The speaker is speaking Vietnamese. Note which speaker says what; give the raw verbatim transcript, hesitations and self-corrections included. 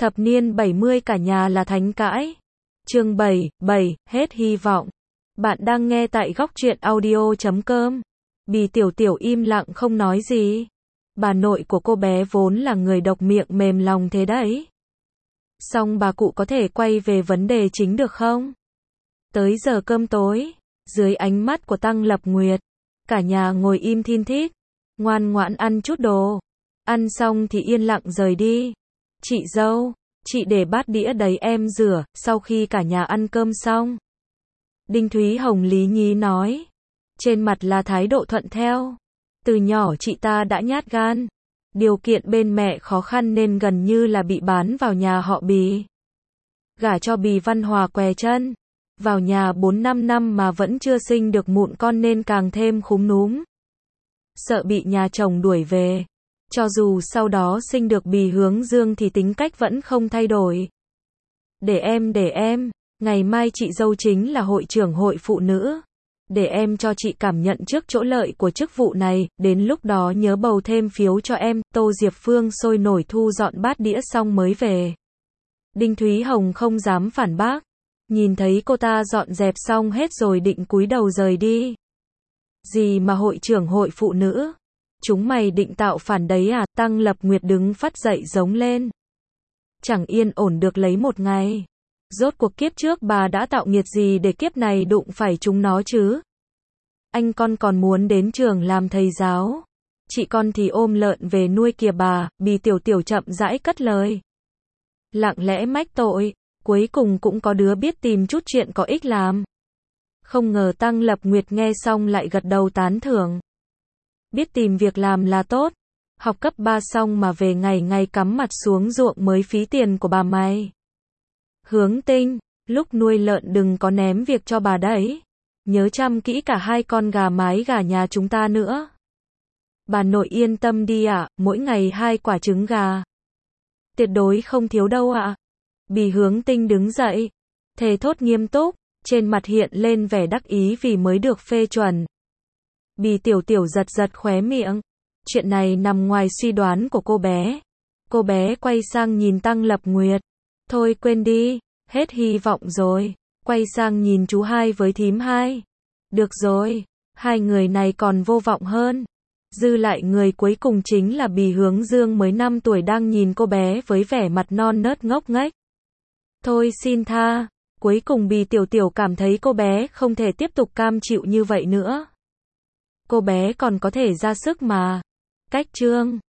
Speaker 1: Thập niên bảy mươi cả nhà là thánh cãi. Chương bảy, bảy, hết hy vọng. Bạn đang nghe tại góc truyện audio chấm com. Bì Tiểu Tiểu im lặng không nói gì. Bà nội của cô bé vốn là người độc miệng mềm lòng thế đấy. Xong bà cụ có thể quay về vấn đề chính được không? Tới giờ cơm tối, dưới ánh mắt của Tăng Lập Nguyệt, cả nhà ngồi im thin thít, ngoan ngoãn ăn chút đồ. Ăn xong thì yên lặng rời đi. Chị dâu, chị để bát đĩa đấy em rửa, sau khi cả nhà ăn cơm xong. Đinh Thúy Hồng lý nhí nói. Trên mặt là thái độ thuận theo. Từ nhỏ chị ta đã nhát gan. Điều kiện bên mẹ khó khăn nên gần như là bị bán vào nhà họ Bì. Gả cho Bì Văn Hòa què chân. Vào nhà bốn năm năm mà vẫn chưa sinh được mụn con nên càng thêm khúm núm. Sợ bị nhà chồng đuổi về. Cho dù sau đó sinh được Bì Hướng Dương thì tính cách vẫn không thay đổi. Để em để em, ngày mai chị dâu chính là hội trưởng hội phụ nữ. Để em cho chị cảm nhận trước chỗ lợi của chức vụ này, đến lúc đó nhớ bầu thêm phiếu cho em. Tô Diệp Phương sôi nổi thu dọn bát đĩa xong mới về. Đinh Thúy Hồng không dám phản bác. Nhìn thấy cô ta dọn dẹp xong hết rồi định cúi đầu rời đi. Gì mà hội trưởng hội phụ nữ? Chúng mày định tạo phản đấy à? Tăng Lập Nguyệt đứng phát dậy giống lên. Chẳng yên ổn được lấy một ngày. Rốt cuộc kiếp trước bà đã tạo nghiệt gì để kiếp này đụng phải chúng nó chứ? Anh con còn muốn đến trường làm thầy giáo. Chị con thì ôm lợn về nuôi kìa bà. Bì Tiểu Tiểu chậm rãi cất lời. Lặng lẽ mách tội. Cuối cùng cũng có đứa biết tìm chút chuyện có ích làm. Không ngờ Tăng Lập Nguyệt nghe xong lại gật đầu tán thưởng. Biết tìm việc làm là tốt. Học cấp ba xong mà về ngày ngày cắm mặt xuống ruộng mới phí tiền của bà mày. Hướng Tinh, lúc nuôi lợn đừng có ném việc cho bà đấy. Nhớ chăm kỹ cả hai con gà mái gà nhà chúng ta nữa. Bà nội yên tâm đi ạ, à, mỗi ngày hai quả trứng gà. Tuyệt đối không thiếu đâu ạ. À. Bì Hướng Tinh đứng dậy, thề thốt nghiêm túc, trên mặt hiện lên vẻ đắc ý vì mới được phê chuẩn. Bì Tiểu Tiểu giật giật khóe miệng. Chuyện này nằm ngoài suy đoán của cô bé. Cô bé quay sang nhìn Tăng Lập Nguyệt. Thôi quên đi, hết hy vọng rồi. Quay sang nhìn chú hai với thím hai. Được rồi, hai người này còn vô vọng hơn. Dư lại người cuối cùng chính là Bì Hướng Dương mới năm tuổi đang nhìn cô bé với vẻ mặt non nớt ngốc nghếch. Thôi xin tha, cuối cùng Bì Tiểu Tiểu cảm thấy cô bé không thể tiếp tục cam chịu như vậy nữa. Cô bé còn có thể ra sức mà. Cách chương